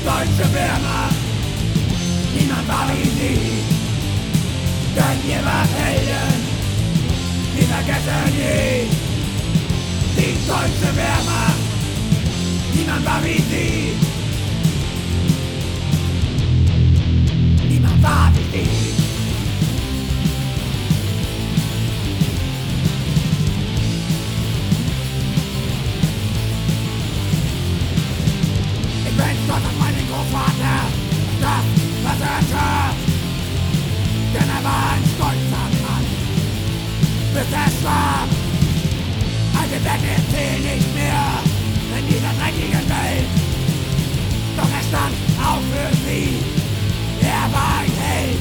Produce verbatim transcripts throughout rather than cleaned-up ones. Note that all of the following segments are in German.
deutsche Wehrmacht, niemand war wie sie, denn ihr wart Helden, wir vergessen nie. Die deutsche Wehrmacht, niemand war wie sie, niemand war wie sie. Ich bin stolz auf meinen Großvater, das, was er tat, denn er war ein stolzer Mann, bis er starb. Alte Werte zählen nicht mehr in dieser dreckigen Welt, doch er stand auch für sie, er war ein Held.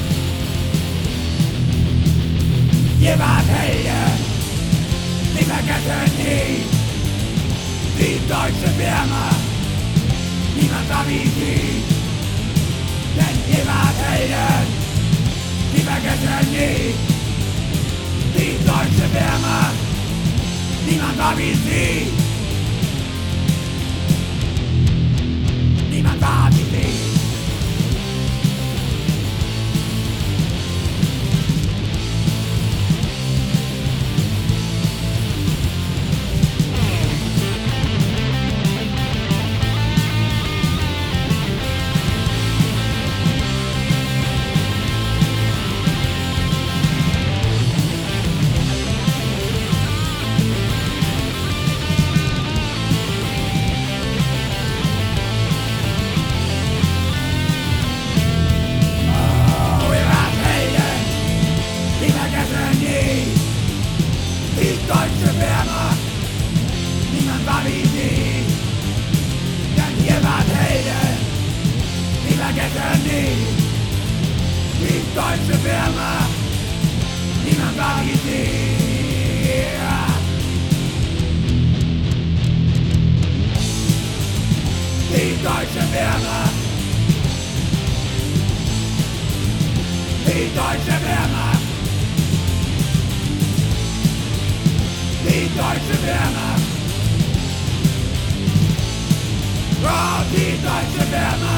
Ihr wart Helden, sie vergessen nie, die deutsche Wehrmacht, niemand war wie sie, denn ihr wart Helden, sie vergessen nie, die deutsche Wehrmacht, niemand war wie sie, niemand war wie sie. Die deutsche Wehrmacht, niemand war wie sie, denn ihr wart Helden, sie vergessen nie. Die deutsche Wehrmacht, niemand war wie sie. Die deutsche Wehrmacht, die deutsche Wehrmacht, die deutsche Wehrmacht, oh, die deutsche Wehrmacht.